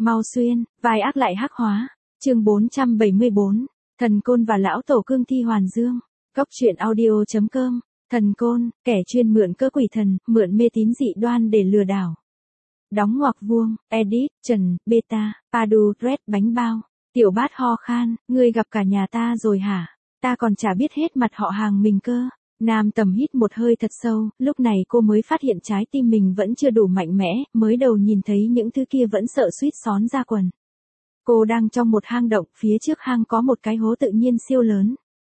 Mau xuyên, vai ác lại hắc hóa. Chương 474, Thần Côn và lão tổ cương thi hoàn dương. Góc truyện audio.com. Thần Côn, kẻ chuyên mượn cơ quỷ thần, mượn mê tín dị đoan để lừa đảo. Đóng ngoặc vuông, edit, Trần, beta, Padu, red bánh bao. Tiểu Bát ho khan, ngươi gặp cả nhà ta rồi hả? Ta còn chả biết hết mặt họ hàng mình cơ. Nam Tầm hít một hơi thật sâu, lúc này cô mới phát hiện trái tim mình vẫn chưa đủ mạnh mẽ, mới đầu nhìn thấy những thứ kia vẫn sợ suýt xón ra quần. Cô đang trong một hang động, phía trước hang có một cái hố tự nhiên siêu lớn.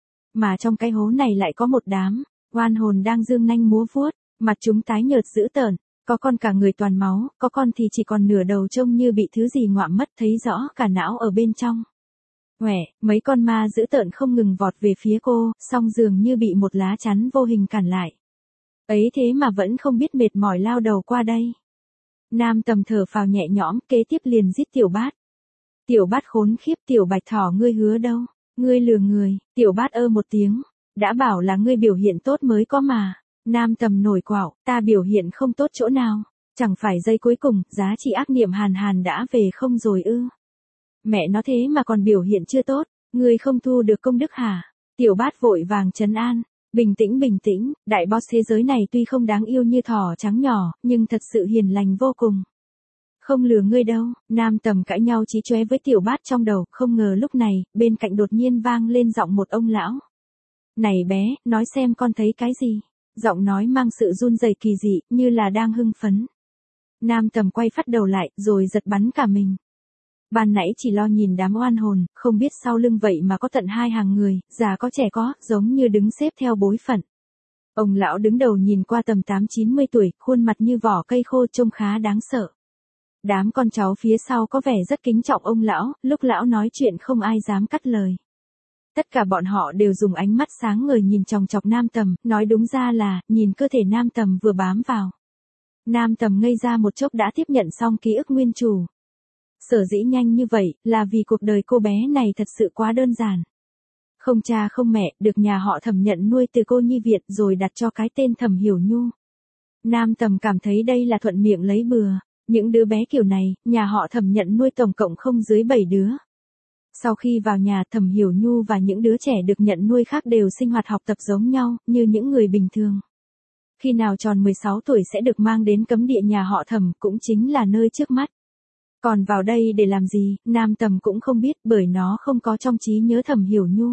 Mà trong cái hố này lại có một đám oan hồn đang dương nanh múa vuốt, mặt chúng tái nhợt dữ tợn, có con cả người toàn máu, có con thì chỉ còn nửa đầu trông như bị thứ gì ngoạm mất, thấy rõ cả não ở bên trong. Quẻ, mấy con ma dữ tợn không ngừng vọt về phía cô, song dường như bị một lá chắn vô hình cản lại. Ấy thế mà vẫn không biết mệt mỏi lao đầu qua đây. Nam Tầm thở phào nhẹ nhõm, kế tiếp liền giết Tiểu Bát. Tiểu Bát khốn khiếp, Tiểu Bạch Thỏ ngươi hứa đâu? Ngươi lừa người. Tiểu Bát một tiếng. Đã bảo là ngươi biểu hiện tốt mới có mà. Nam Tầm nổi quạo, ta biểu hiện không tốt chỗ nào? Chẳng phải giây cuối cùng, giá trị ác niệm hàn hàn đã về không rồi ư? Mẹ nó thế mà còn biểu hiện chưa tốt, ngươi không thu được công đức hả? Tiểu Bát vội vàng trấn an. Bình tĩnh, đại boss thế giới này tuy không đáng yêu như thỏ trắng nhỏ, nhưng thật sự hiền lành vô cùng. Không lừa ngươi đâu. Nam Tầm cãi nhau chí chóe với Tiểu Bát trong đầu, không ngờ lúc này, bên cạnh đột nhiên vang lên giọng một ông lão. Này bé, nói xem con thấy cái gì? Giọng nói mang sự run rẩy kỳ dị, như là đang hưng phấn. Nam Tầm quay phát đầu lại, rồi giật bắn cả mình. Ban nãy chỉ lo nhìn đám oan hồn, không biết sau lưng vậy mà có tận 2 hàng người, già có trẻ có, giống như đứng xếp theo bối phận. Ông lão đứng đầu nhìn qua tầm 8-90 tuổi, khuôn mặt như vỏ cây khô trông khá đáng sợ. Đám con cháu phía sau có vẻ rất kính trọng ông lão, lúc lão nói chuyện không ai dám cắt lời. Tất cả bọn họ đều dùng ánh mắt sáng ngời nhìn chòng chọc Nam Tầm, nói đúng ra là, nhìn cơ thể Nam Tầm vừa bám vào. Nam Tầm ngây ra một chốc đã tiếp nhận xong ký ức nguyên chủ. Sở dĩ nhanh như vậy, là vì cuộc đời cô bé này thật sự quá đơn giản. Không cha không mẹ, được nhà họ Thẩm nhận nuôi từ cô nhi viện rồi đặt cho cái tên Thẩm Hiểu Nhu. Nam Tầm cảm thấy đây là thuận miệng lấy bừa. Những đứa bé kiểu này, nhà họ Thẩm nhận nuôi tổng cộng không dưới 7 đứa. Sau khi vào nhà, Thẩm Hiểu Nhu và những đứa trẻ được nhận nuôi khác đều sinh hoạt học tập giống nhau, như những người bình thường. Khi nào tròn 16 tuổi sẽ được mang đến cấm địa nhà họ Thẩm, cũng chính là nơi trước mắt. Còn vào đây để làm gì, Nam Tầm cũng không biết, bởi nó không có trong trí nhớ Thẩm Hiểu Nhu.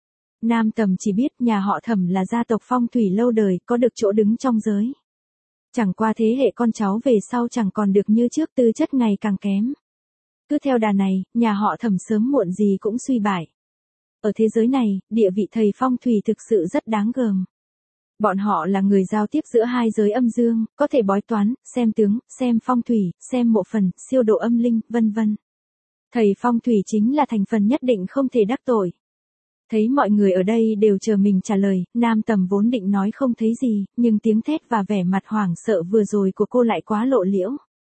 Nam Tầm chỉ biết nhà họ Thẩm là gia tộc phong thủy lâu đời, có được chỗ đứng trong giới. Chẳng qua thế hệ con cháu về sau chẳng còn được như trước, tư chất ngày càng kém. Cứ theo đà này, nhà họ Thẩm sớm muộn gì cũng suy bại. Ở thế giới này, địa vị thầy phong thủy thực sự rất đáng gờm. Bọn họ là người giao tiếp giữa hai giới âm dương, có thể bói toán, xem tướng, xem phong thủy, xem mộ phần, siêu độ âm linh, vân vân. Thầy phong thủy chính là thành phần nhất định không thể đắc tội. Thấy mọi người ở đây đều chờ mình trả lời, Nam Tầm vốn định nói không thấy gì, nhưng tiếng thét và vẻ mặt hoảng sợ vừa rồi của cô lại quá lộ liễu.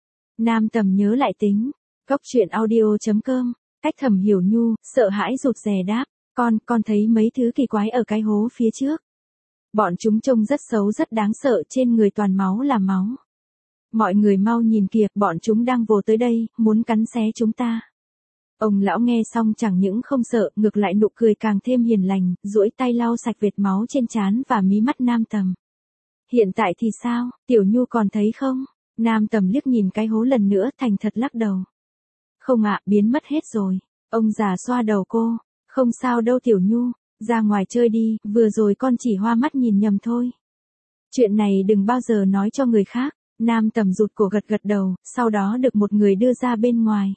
Nam Tầm nhớ lại tính. Góc truyện audio.com. Cách Thẩm Hiểu Nhu, sợ hãi rụt rè đáp. Con thấy mấy thứ kỳ quái ở cái hố phía trước. Bọn chúng trông rất xấu rất đáng sợ, trên người toàn máu là máu. Mọi người mau nhìn kìa, bọn chúng đang vồ tới đây, muốn cắn xé chúng ta. Ông lão nghe xong chẳng những không sợ, ngược lại nụ cười càng thêm hiền lành, duỗi tay lau sạch vệt máu trên trán và mí mắt Nam Tầm. Hiện tại thì sao, Tiểu Nhu còn thấy không? Nam Tầm liếc nhìn cái hố lần nữa, thành thật lắc đầu. Không ạ, biến mất hết rồi. Ông già xoa đầu cô. Không sao đâu Tiểu Nhu, ra ngoài chơi đi, vừa rồi con chỉ hoa mắt nhìn nhầm thôi. Chuyện này đừng bao giờ nói cho người khác. Nam Tầm rụt cổ gật gật đầu, sau đó được một người đưa ra bên ngoài.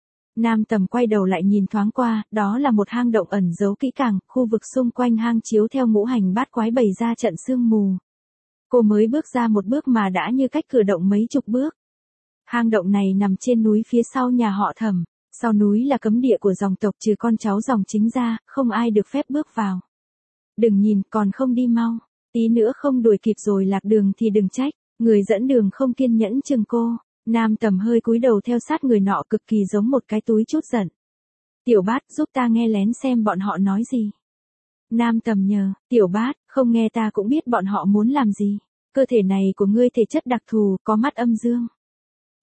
Nam Tầm quay đầu lại nhìn thoáng qua, đó là một hang động ẩn giấu kỹ càng, khu vực xung quanh hang chiếu theo ngũ hành bát quái bày ra trận sương mù. Cô mới bước ra một bước mà đã như cách cửa động mấy chục bước. Hang động này nằm trên núi phía sau nhà họ Thẩm, sau núi là cấm địa của dòng tộc trừ con cháu dòng chính ra, không ai được phép bước vào. Đừng nhìn, còn không đi mau, tí nữa không đuổi kịp rồi lạc đường thì đừng trách, người dẫn đường không kiên nhẫn chừng cô. Nam Tầm hơi cúi đầu theo sát người nọ cực kỳ giống một cái túi chút giận. Tiểu Bát, giúp ta nghe lén xem bọn họ nói gì. Nam Tầm nhờ, Tiểu Bát, không nghe ta cũng biết bọn họ muốn làm gì. Cơ thể này của ngươi thể chất đặc thù, có mắt âm dương.